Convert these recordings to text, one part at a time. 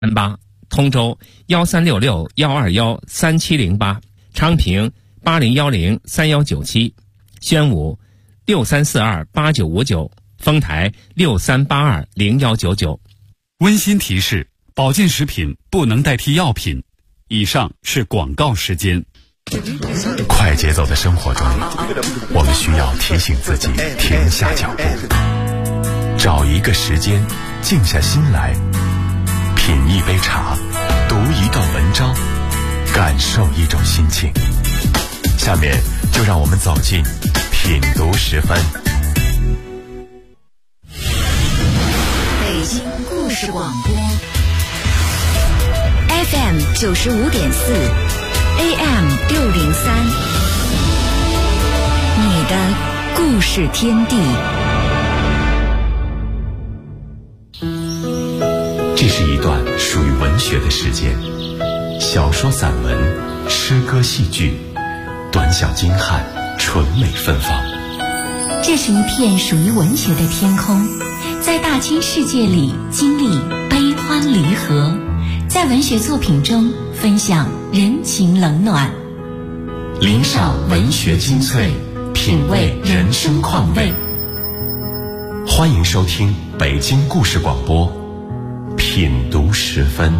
8，通州136612137038，昌平80103197，宣武63428959，丰台63820199。 温馨提示：保健食品不能代替药品。以上是广告时间。 快节奏的生活中，我们需要提醒自己停下脚步，找一个时间静下心来，品一杯茶，读一段文章，感受一种心情。下面就让我们走进品读10分。 北京故事广播 FM 95.4，AM 603，你的故事天地。 这是一段属于文学的时间，小说、散文、诗歌、戏剧，短小精悍，纯美芬芳。 这是一片属于文学的天空，在大千世界里经历悲欢离合，在文学作品中分享人情冷暖， 领赏文学精粹，品味人生况味。欢迎收听北京故事广播品读10分。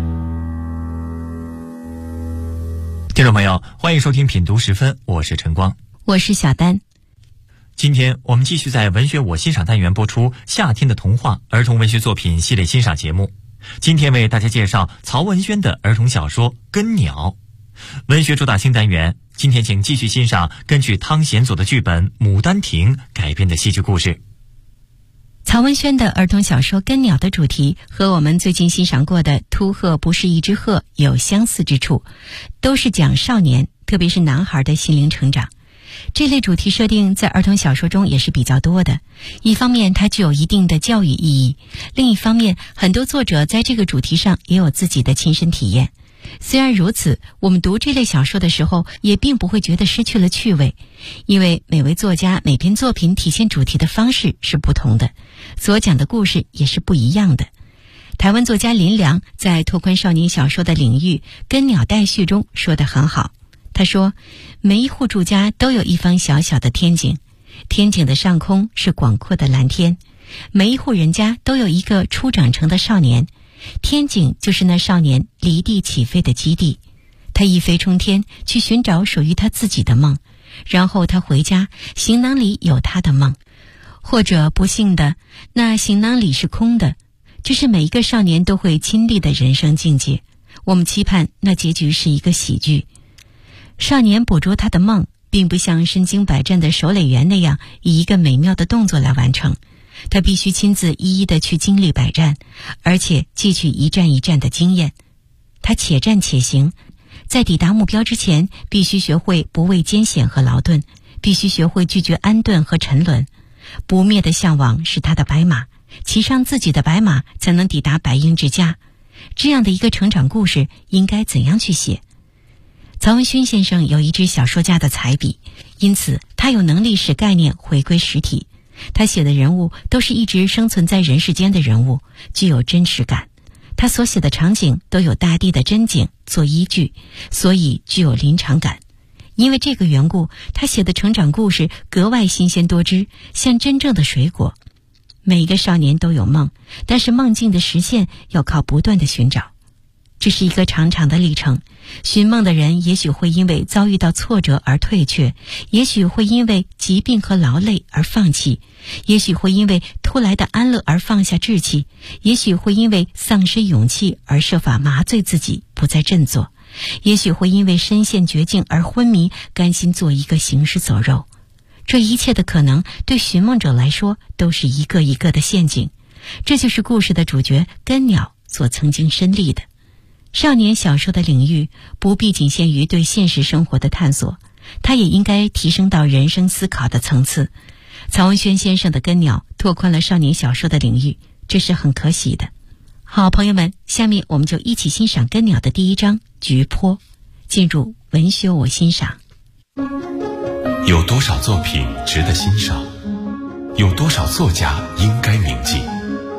听众朋友，欢迎收听品读10分，我是陈光， 我是小丹。 今天我们继续在文学我欣赏单元播出夏天的童话儿童文学作品系列欣赏节目。今天为大家介绍曹文轩的儿童小说《根鸟》。文学主打新单元，今天请继续欣赏根据汤显祖的剧本《牡丹亭》改编的戏剧故事。 曹文轩的儿童小说《根鸟》的主题和我们最近欣赏过的《秃鹤不是一只鹤》有相似之处，都是讲少年，特别是男孩的心灵成长。这类主题设定在儿童小说中也是比较多的，一方面它具有一定的教育意义，另一方面很多作者在这个主题上也有自己的亲身体验。虽然如此，我们读这类小说的时候也并不会觉得失去了趣味，因为每位作家每篇作品体现主题的方式是不同的，所讲的故事也是不一样的。台湾作家林良在拓宽少年小说的领域《根鸟代序》中说得很好，他说，每一户住家都有一方小小的天井，天井的上空是广阔的蓝天，每一户人家都有一个初长成的少年，天井就是那少年离地起飞的基地，他一飞冲天去寻找属于他自己的梦，然后他回家，行囊里有他的梦，或者不幸的，那行囊里是空的。这是每一个少年都会经历的人生境界，我们期盼那结局是一个喜剧。少年捕捉他的梦，并不像身经百战的守垒员那样以一个美妙的动作来完成，他必须亲自一一的去经历百战，而且汲取一战一战的经验。他且战且行，在抵达目标之前，必须学会不畏艰险和劳顿，必须学会拒绝安顿和沉沦。不灭的向往是他的白马，骑上自己的白马才能抵达白鹰之家。这样的一个成长故事应该怎样去写？曹文轩先生有一支小说家的才笔，因此他有能力使概念回归实体。他写的人物都是一直生存在人世间的人物，具有真实感。他所写的场景都有大地的真景做依据，所以具有临场感。因为这个缘故，他写的成长故事格外新鲜多汁，像真正的水果。每一个少年都有梦，但是梦境的实现要靠不断的寻找。这是一个长长的历程，寻梦的人也许会因为遭遇到挫折而退却，也许会因为疾病和劳累而放弃，也许会因为突来的安乐而放下志气，也许会因为丧失勇气而设法麻醉自己不再振作，也许会因为身陷绝境而昏迷，甘心做一个行尸走肉。这一切的可能对寻梦者来说都是一个一个的陷阱，这就是故事的主角根鸟所曾经身历的。少年小说的领域不必仅限于对现实生活的探索，它也应该提升到人生思考的层次。曹文轩先生的根鸟拓宽了少年小说的领域，这是很可喜的。好，朋友们，下面我们就一起欣赏根鸟的第一章菊坡，进入文学我欣赏。 有多少作品值得欣赏？有多少作家应该铭记？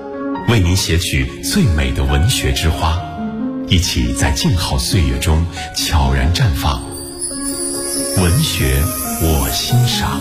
为您写取最美的文学之花，一起在静好岁月中悄然绽放。文学我欣赏。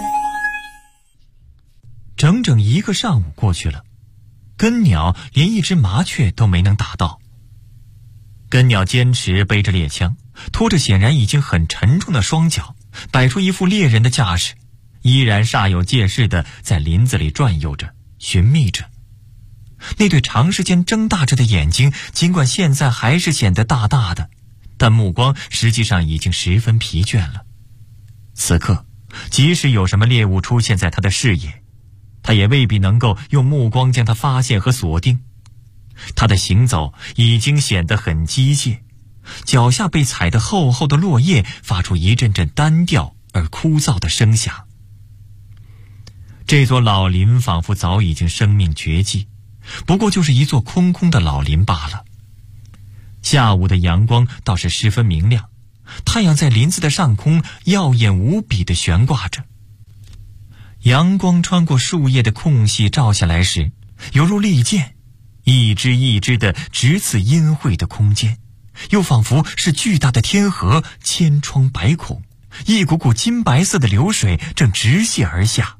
整整1个上午过去了，根鸟连一只麻雀都没能打到。根鸟坚持背着猎枪，拖着显然已经很沉重的双脚，摆出一副猎人的架势，依然煞有介事地在林子里转悠着，寻觅着。那对长时间睁大着的眼睛，尽管现在还是显得大大的，但目光实际上已经十分疲倦了。此刻，即使有什么猎物出现在他的视野，他也未必能够用目光将它发现和锁定。他的行走已经显得很机械，脚下被踩得厚厚的落叶发出一阵阵单调而枯燥的声响。这座老林仿佛早已经生命绝迹，不过就是一座空空的老林罢了。下午的阳光倒是十分明亮，太阳在林子的上空耀眼无比地悬挂着。阳光穿过树叶的空隙照下来时，犹如利剑，一支一支地直刺阴晦的空间，又仿佛是巨大的天河，千疮百孔，一股股金白色的流水正直泻而下。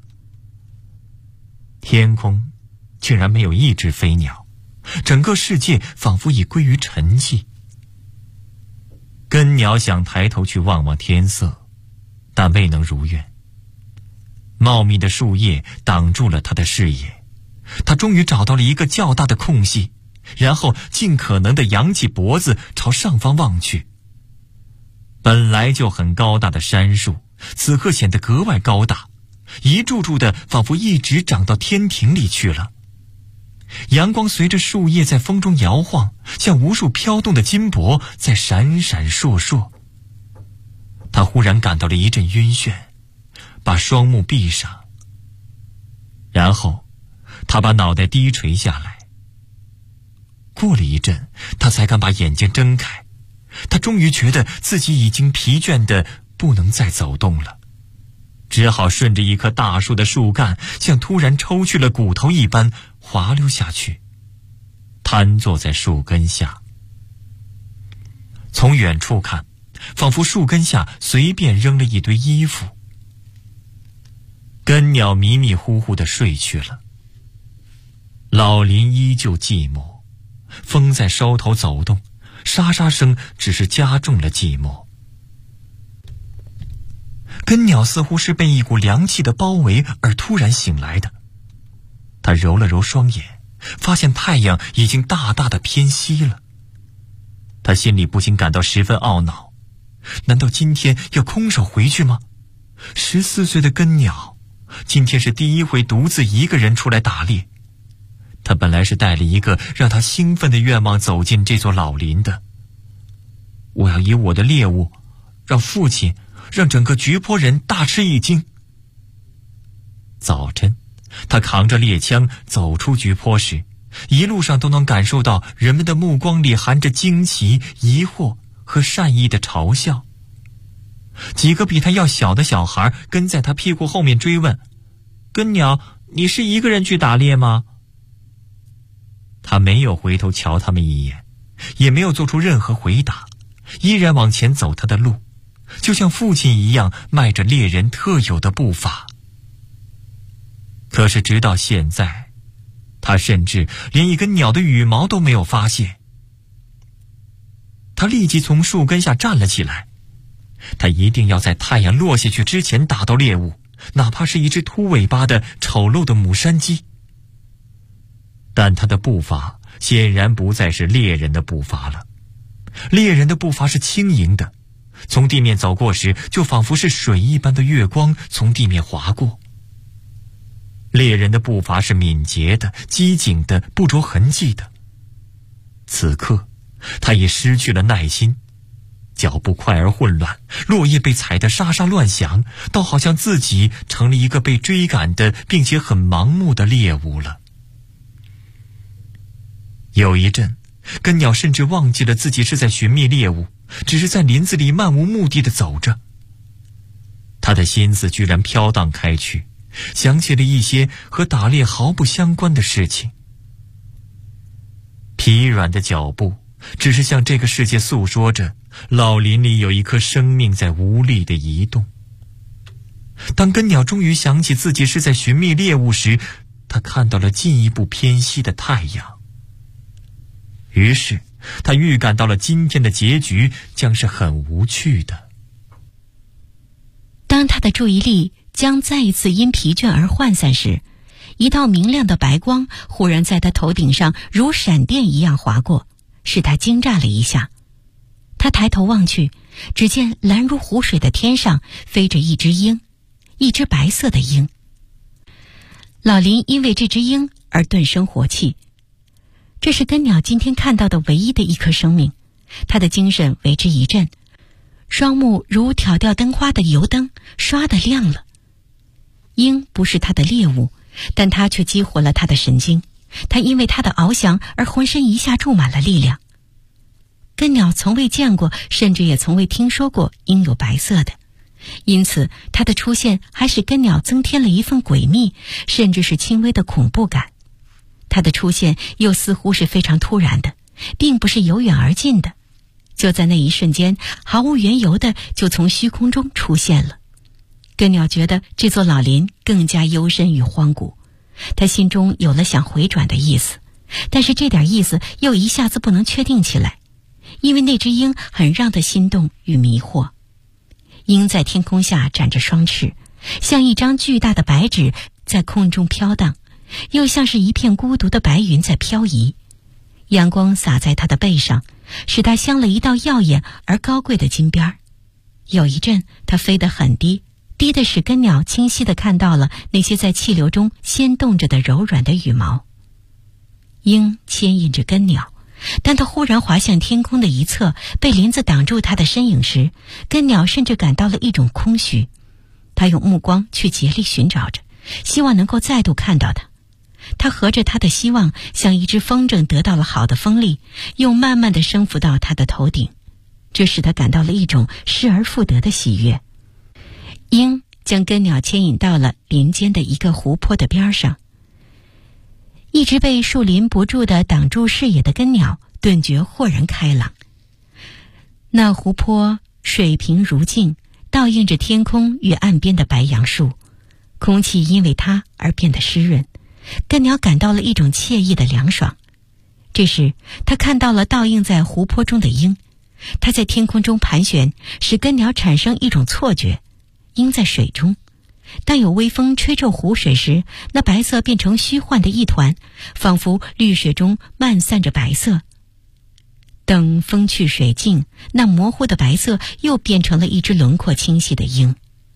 天空竟然没有一只飞鸟，整个世界仿佛已归于沉寂。根鸟想抬头去望望天色，但未能如愿。茂密的树叶挡住了他的视野，他终于找到了一个较大的空隙，然后尽可能地扬起脖子朝上方望去。本来就很高大的杉树，此刻显得格外高大，一柱柱的仿佛一直长到天庭里去了。阳光随着树叶在风中摇晃，像无数飘动的金箔在闪闪烁烁。他忽然感到了一阵晕眩，把双目闭上，然后他把脑袋低垂下来。过了一阵，他才敢把眼睛睁开。他终于觉得自己已经疲倦得不能再走动了，只好顺着一棵大树的树干，像突然抽去了骨头一般滑溜下去，瘫坐在树根下。从远处看，仿佛树根下随便扔了一堆衣服。根鸟迷迷糊糊地睡去了。老林依旧寂寞，风在梢头走动，沙沙声只是加重了寂寞。根鸟似乎是被一股凉气的包围而突然醒来的。他揉了揉双眼，发现太阳已经大大的偏西了。他心里不禁感到十分懊恼，难道今天要空手回去吗？14岁的根鸟，今天是第一回独自一个人出来打猎。他本来是带了一个让他兴奋的愿望走进这座老林的。我要以我的猎物，让父亲，让整个菊坡人大吃一惊。早晨，他扛着猎枪走出菊坡时，一路上都能感受到人们的目光里含着惊奇、疑惑和善意的嘲笑。几个比他要小的小孩跟在他屁股后面追问：根鸟，你是一个人去打猎吗？他没有回头瞧他们一眼，也没有做出任何回答，依然往前走他的路，就像父亲一样迈着猎人特有的步伐。可是直到现在，他甚至连一根鸟的羽毛都没有发现。他立即从树根下站了起来，他一定要在太阳落下去之前打到猎物，哪怕是一只秃尾巴的丑陋的母山鸡。但他的步伐显然不再是猎人的步伐了，猎人的步伐是轻盈的，从地面走过时就仿佛是水一般的月光从地面划过。猎人的步伐是敏捷的、机警的、不着痕迹的。此刻他已失去了耐心，脚步快而混乱，落叶被踩得沙沙乱响，倒好像自己成了一个被追赶的并且很盲目的猎物了。有一阵，根鸟甚至忘记了自己是在寻觅猎物，只是在林子里漫无目的地走着。他的心思居然飘荡开去，想起了一些和打猎毫不相关的事情。 疲软的脚步只是向这个世界诉说着老林里有一颗生命在无力地移动。当根鸟终于想起自己是在寻觅猎物时，他看到了进一步偏西的太阳。于是他预感到了今天的结局将是很无趣的。 当他的注意力将再一次因疲倦而涣散时，一道明亮的白光忽然在他头顶上如闪电一样划过，使他惊乍了一下。他抬头望去，只见蓝如湖水的天上飞着一只鹰，一只白色的鹰。老林因为这只鹰而顿生火气。这是根鸟今天看到的唯一的一颗生命，他的精神为之一振，双目如挑掉灯花的油灯，唰地亮了。鹰不是他的猎物，但他却激活了他的神经，他因为他的翱翔而浑身一下注满了力量。根鸟从未见过，甚至也从未听说过鹰有白色的，因此它的出现还使根鸟增添了一份诡秘，甚至是轻微的恐怖感。它的出现又似乎是非常突然的，并不是由远而近的，就在那一瞬间毫无缘由的就从虚空中出现了。根鸟觉得这座老林更加幽深与荒古，他心中有了想回转的意思，但是这点意思又一下子不能确定起来，因为那只鹰很让他心动与迷惑。鹰在天空下展着双翅，像一张巨大的白纸在空中飘荡，又像是一片孤独的白云在飘移。阳光洒在它的背上，使它镶了一道耀眼而高贵的金边儿。有一阵它飞得很低，低的使根鸟清晰地看到了那些在气流中掀动着的柔软的羽毛。鹰牵引着根鸟，当它忽然滑向天空的一侧，被林子挡住它的身影时，根鸟甚至感到了一种空虚。它用目光去竭力寻找着，希望能够再度看到它。它合着它的希望，像一只风筝得到了好的风力，又慢慢地升浮到它的头顶，这使它感到了一种失而复得的喜悦。鹰将根鸟牵引到了林间的一个湖泊的边上，一直被树林不住地挡住视野的根鸟顿觉豁然开朗。那湖泊水平如镜，倒映着天空与岸边的白杨树，空气因为它而变得湿润，根鸟感到了一种惬意的凉爽。这时他看到了倒映在湖泊中的鹰，它在天空中盘旋，使根鸟产生一种错觉，鹰在水中。当有微风吹皱湖水时，那白色变成虚幻的一团，仿佛绿水中漫散着白色。等风去水尽，那模糊的白色又变成了一只轮廓清晰的鹰。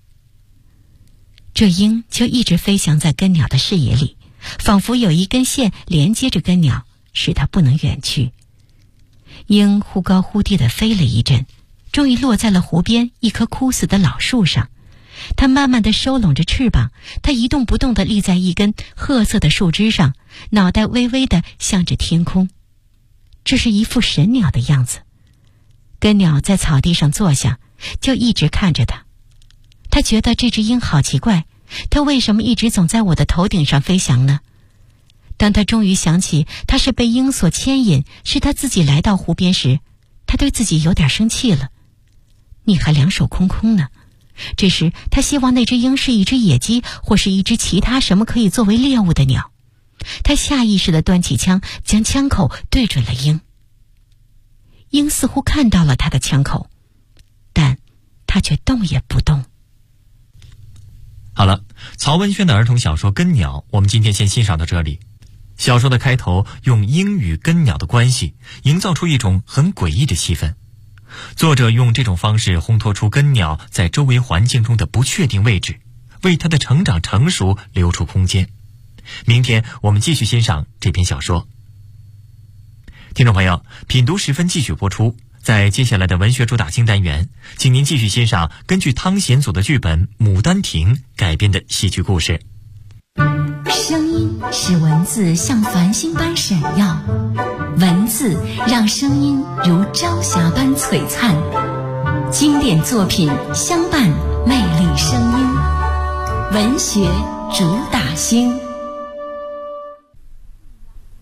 这鹰就一直飞翔在根鸟的视野里，仿佛有一根线连接着根鸟，使它不能远去。鹰忽高忽低地飞了一阵，终于落在了湖边一棵枯死的老树上。它慢慢地收拢着翅膀，它一动不动地立在一根褐色的树枝上，脑袋微微地向着天空。这是一副神鸟的样子。根鸟在草地上坐下，就一直看着它。他觉得这只鹰好奇怪，它为什么一直总在我的头顶上飞翔呢？当他终于想起他是被鹰所牵引，是他自己来到湖边时，他对自己有点生气了。你还两手空空呢。这时他希望那只鹰是一只野鸡，或是一只其他什么可以作为猎物的鸟。他下意识地端起枪，将枪口对准了鹰。鹰似乎看到了他的枪口，但他却动也不动。 好了，曹文轩的儿童小说《根鸟》，我们今天先欣赏到这里。小说的开头用鹰与根鸟的关系营造出一种很诡异的气氛，作者用这种方式烘托出根鸟在周围环境中的不确定位置，为它的成长成熟留出空间。明天我们继续欣赏这篇小说。听众朋友，品读时分继续播出。在接下来的文学主打金单元，请您继续欣赏根据汤显祖的剧本《牡丹亭》改编的戏剧故事。 声音使文字像繁星般闪耀，文字让声音如朝霞般璀璨。经典作品相伴，魅力声音，文学主打星。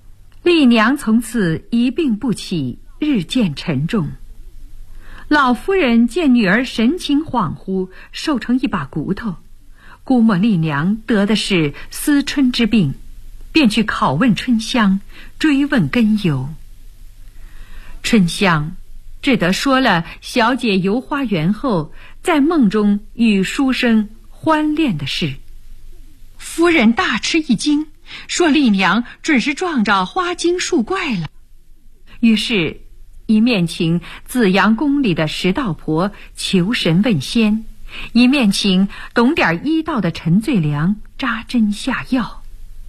丽娘从此一病不起，日渐沉重。老夫人见女儿神情恍惚，瘦成一把骨头，估摸丽娘得的是思春之病，便去拷问春香，追问根由。春香只得说了小姐游花园后在梦中与书生欢恋的事。夫人大吃一惊，说丽娘准是撞着花精树怪了。于是一面请紫阳宫里的石道婆求神问仙，一面请懂点医道的陈最良扎针下药。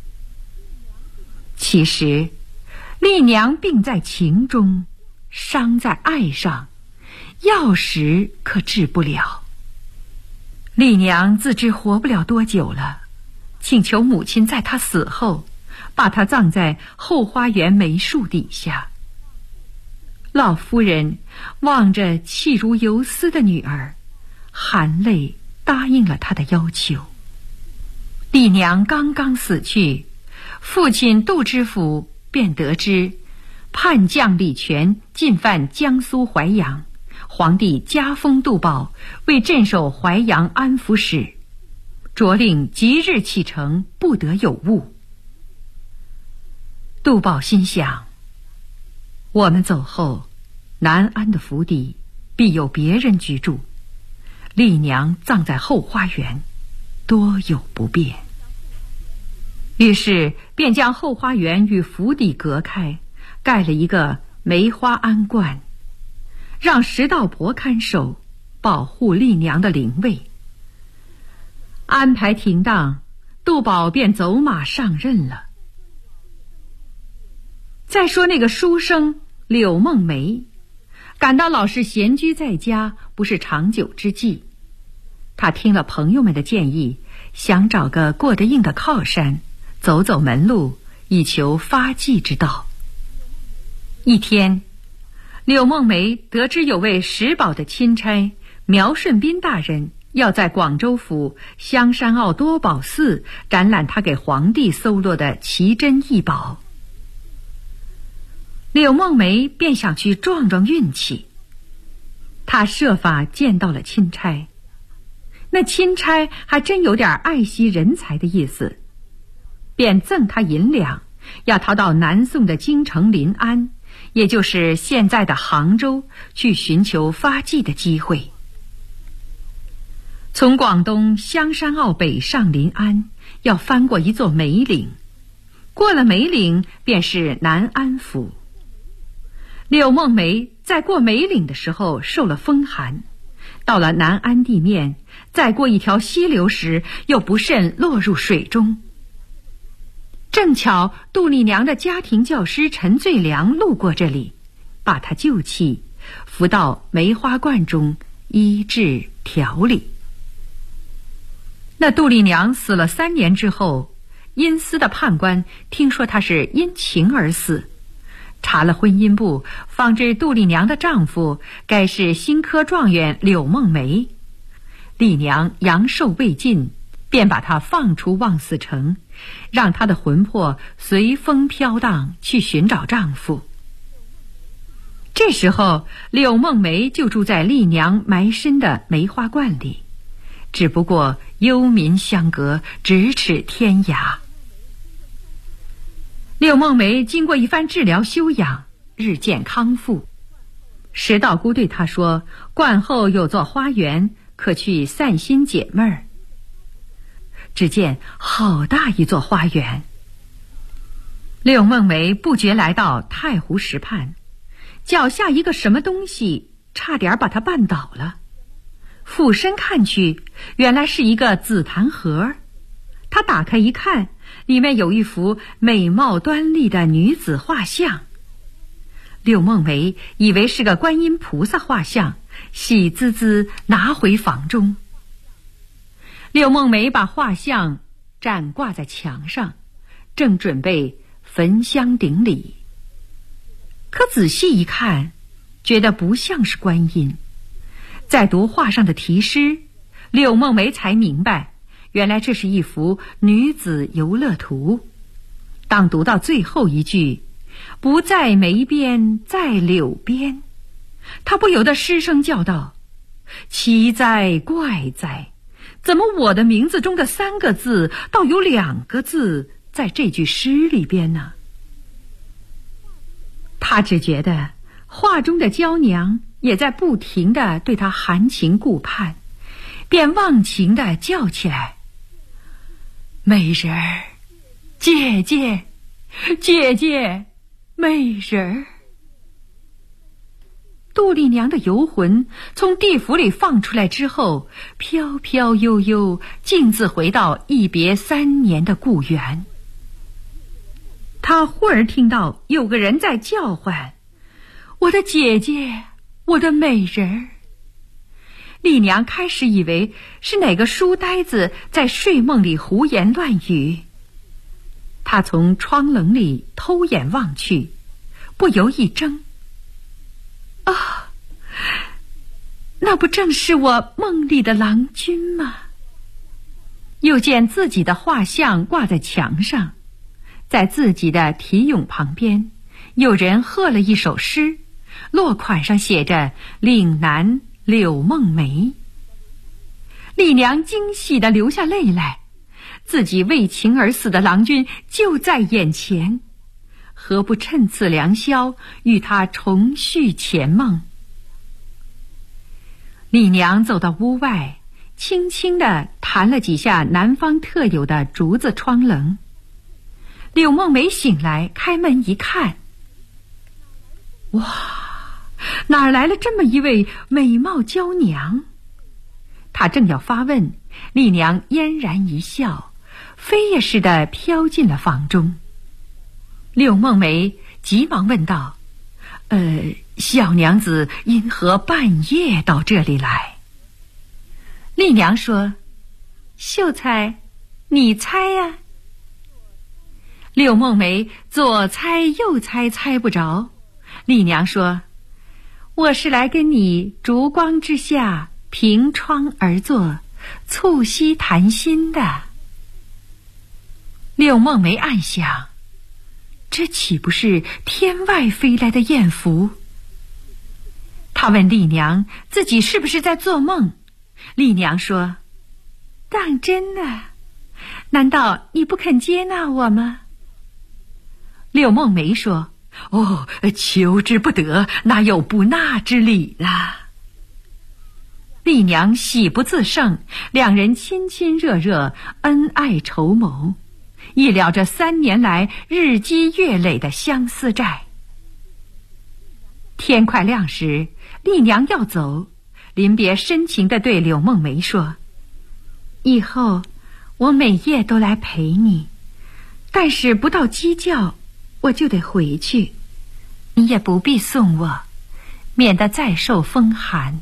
其实丽娘病在情中，伤在爱上，药石可治不了。丽娘自知活不了多久了，请求母亲在她死后把她葬在后花园梅树底下。老夫人望着气如游丝的女儿，含泪答应了她的要求。丽娘刚刚死去，父亲杜知府便得知叛将李全进犯江苏淮阳，皇帝加封杜宝为镇守淮阳安抚使，着令即日启程，不得有误。杜宝心想，我们走后，南安的府邸必有别人居住，丽娘葬在后花园，多有不便。于是便将后花园与府邸隔开，盖了一个梅花庵观，让石道婆看守，保护丽娘的灵位。安排停当，杜宝便走马上任了。再说那个书生柳梦梅，感到老是闲居在家不是长久之计，他听了朋友们的建议，想找个过得硬的靠山，走走门路，以求发迹之道。一天，柳梦梅得知有位石宝的钦差苗顺斌大人要在广州府香山坳多宝寺展览他给皇帝搜罗的奇珍异宝。柳梦梅便想去撞撞运气，他设法见到了钦差，那钦差还真有点爱惜人才的意思，便赠他银两，要他到南宋的京城临安，也就是现在的杭州，去寻求发迹的机会。从广东香山坳北上临安，要翻过一座梅岭，过了梅岭便是南安府。柳梦梅在过梅岭的时候受了风寒，到了南安地面，再过一条溪流时，又不慎落入水中。正巧杜丽娘的家庭教师陈最良路过这里，把她救起，扶到梅花观中医治调理。那杜丽娘死了3年之后，阴司的判官听说她是因情而死，查了婚姻簿，方知杜丽娘的丈夫该是新科状元柳梦梅。丽娘阳寿未尽，便把她放出望死城，让她的魂魄随风飘荡，去寻找丈夫。这时候柳梦梅就住在丽娘埋身的梅花观里，只不过幽冥相隔，咫尺天涯。柳梦梅经过一番治疗休养，日渐康复。石道姑对她说，观后有座花园，可去散心解闷儿。只见好大一座花园。柳梦梅不觉来到太湖石畔，脚下一个什么东西差点把她绊倒了。俯身看去，原来是一个紫檀盒。她打开一看，里面有一幅美貌端丽的女子画像。柳梦梅以为是个观音菩萨画像，喜滋滋拿回房中。柳梦梅把画像展挂在墙上，正准备焚香顶礼，可仔细一看，觉得不像是观音。再读画上的题诗，柳梦梅才明白，原来这是一幅女子游乐图。当读到最后一句， 不在梅边，在柳边。他不由得失声叫道：奇哉怪哉，怎么我的名字中的3个字倒有2个字在这句诗里边呢？他只觉得画中的娇娘也在不停地对他含情顾盼，便忘情地叫起来：美人儿，姐姐，姐姐，美人儿。杜丽娘的游魂从地府里放出来之后，飘飘悠悠，径自回到一别3年的故园。她忽而听到有个人在叫唤：我的姐姐，我的美人儿。丽娘开始以为是哪个书呆子在睡梦里胡言乱语，她从窗棱里偷眼望去，不由一怔：啊，那不正是我梦里的郎君吗？又见自己的画像挂在墙上，在自己的题咏旁边，有人贺了一首诗，落款上写着岭南柳梦梅。丽娘惊喜地流下泪来，自己为情而死的郎君就在眼前，何不趁此良宵与他重续前梦？丽娘走到屋外，轻轻地弹了几下南方特有的竹子窗棱。柳梦梅醒来，开门一看，哇，哪来了这么一位美貌娇娘？她正要发问，丽娘嫣然一笑，飞也似的飘进了房中。柳梦梅急忙问道：小娘子因何半夜到这里来？丽娘说：秀才，你猜呀。柳梦梅左猜右猜，猜不着。丽娘说：我是来跟你烛光之下凭窗而坐，促膝谈心的。柳梦梅暗想，这岂不是天外飞来的艳福？她问丽娘自己是不是在做梦。丽娘说：当真呢，难道你不肯接纳我吗？柳梦梅说：求之不得，哪有不纳之理啦？丽娘喜不自胜，两人亲亲热热，恩爱筹谋，一了这3年来日积月累的相思债。天快亮时，丽娘要走，临别深情地对柳梦梅说：以后我每夜都来陪你，但是不到鸡叫我就得回去，你也不必送我，免得再受风寒。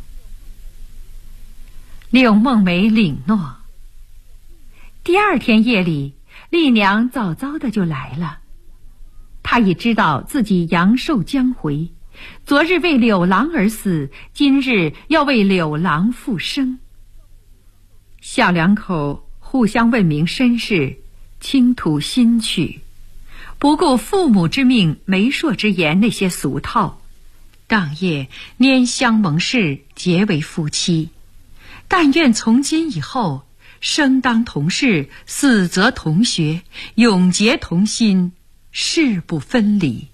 柳梦梅领诺。第2天夜里，丽娘早早的就来了。她已知道自己阳寿将回，昨日为柳郎而死，今日要为柳郎复生。小两口互相问明身世，倾吐心曲，不顾父母之命、媒妁之言那些俗套，当夜拈香盟誓，结为夫妻。但愿从今以后，生当同室，死则同穴，永结同心，誓不分离。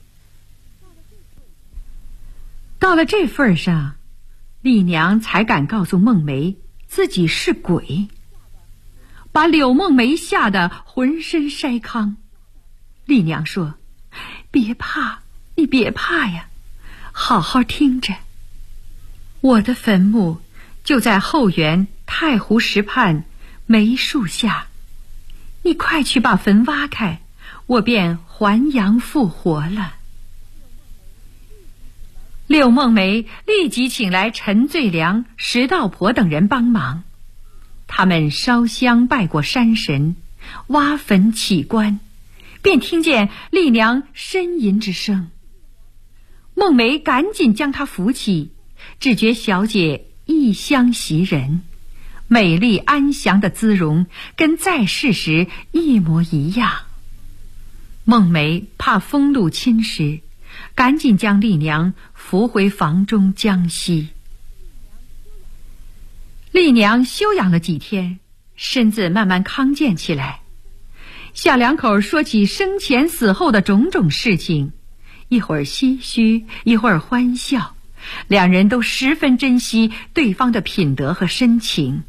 到了这份上，丽娘才敢告诉梦梅自己是鬼，把柳梦梅吓得浑身筛糠。丽娘说：别怕，你别怕呀，好好听着，我的坟墓就在后园太湖石畔梅树下，你快去把坟挖开，我便还阳复活了。柳梦梅立即请来陈最良、石道婆等人帮忙，他们烧香拜过山神，挖坟起棺，便听见丽娘呻吟之声。梦梅赶紧将她扶起，只觉小姐异香袭人，美丽安详的姿容跟在世时一模一样。梦梅怕风露侵蚀， 赶紧将丽娘扶回房中将息。丽娘休养了几天，身子慢慢康健起来。小两口说起生前死后的种种事情，一会儿唏嘘，一会儿欢笑，两人都十分珍惜对方的品德和深情。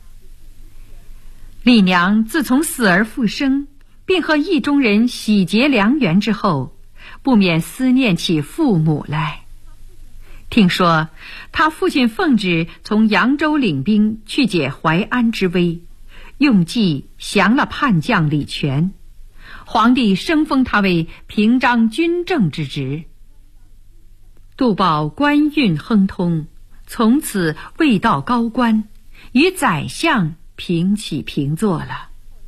丽娘自从死而复生，并和意中人喜结良缘之后，不免思念起父母来。听说他父亲奉旨从扬州领兵去解淮安之危，用计降了叛将李全，皇帝升封他为平章军政之职。杜宝官运亨通，从此位到高官，与宰相平起平坐了。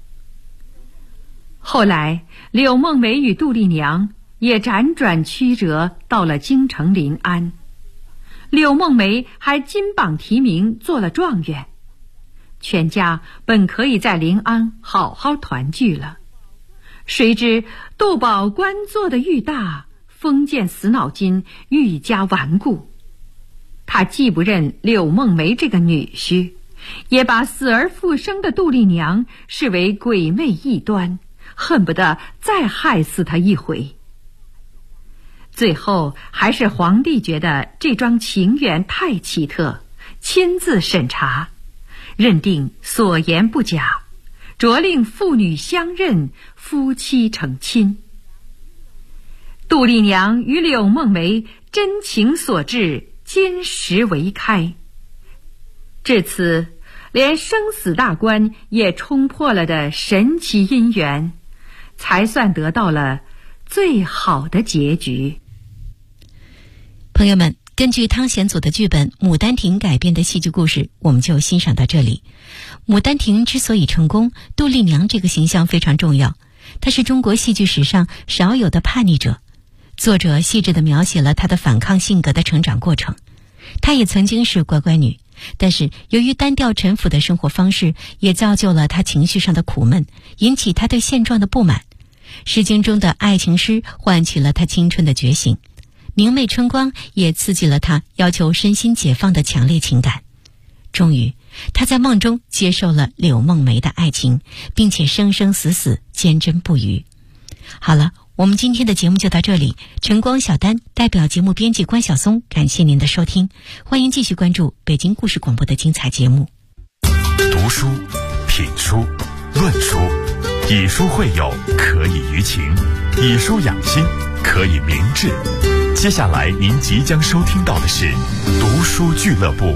后来柳梦梅与杜丽娘也辗转曲折到了京城临安，柳梦梅还金榜题名做了状元，全家本可以在临安好好团聚了。谁知杜宝官做得愈大，封建死脑筋愈加顽固，他既不认柳梦梅这个女婿，也把死而复生的杜丽娘视为鬼魅异端，恨不得再害死她一回。最后还是皇帝觉得这桩情缘太奇特，亲自审查，认定所言不假，着令父女相认，夫妻成亲。杜丽娘与柳梦梅真情所致，金石为开。至此，连生死大关也冲破了的神奇姻缘，才算得到了最好的结局。 朋友们，根据汤显祖的剧本《牡丹亭》改编的戏剧故事，我们就欣赏到这里。牡丹亭之所以成功，杜丽娘这个形象非常重要，她是中国戏剧史上少有的叛逆者。作者细致地描写了她的反抗性格的成长过程。她也曾经是乖乖女，但是由于单调陈腐的生活方式，也造就了她情绪上的苦闷，引起她对现状的不满。诗经中的爱情诗唤起了她青春的觉醒，明媚春光也刺激了她要求身心解放的强烈情感。终于，她在梦中接受了柳梦梅的爱情，并且生生死死坚贞不渝。好了，我们今天的节目就到这里。晨光小丹代表节目编辑关晓松，感谢您的收听，欢迎继续关注北京故事广播的精彩节目。 读书、品书、论书，以书会友，可以娱情；以书养心，可以明志。接下来您即将收听到的是读书俱乐部。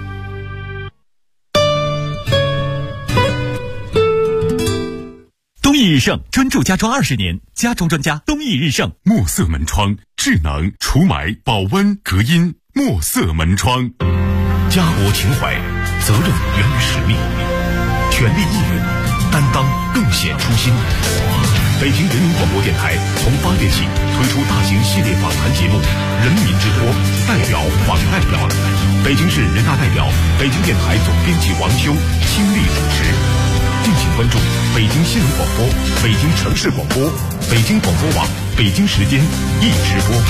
东益日盛专注家装20年，家装专家东益日盛。 墨色门窗，智能除霾、保温、隔音。墨色门窗， 家国情怀，责任源于使命，全力应援，担当更显初心。北京人民广播电台从8月起推出大型系列访谈节目《人民之托》，代表访代表，北京市人大代表、北京电台总编辑王修亲力主持。敬请关注北京新闻广播、北京城市广播、北京广播网、北京时间一直播。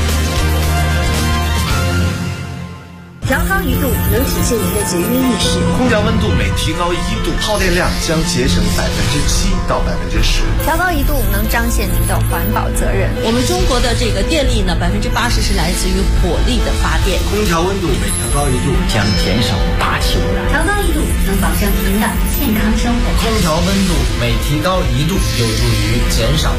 调高1度能体现您的节约意识。 空调温度每提高1度，耗电量将节省7%到10%。 调高1度能彰显您的环保责任。 我们中国的这个电力呢，80%是来自于火力的发电。 空调温度每调高1度将减少大气污染。 调高1度能保证您的健康生活。 空调温度每提高1度有助于减少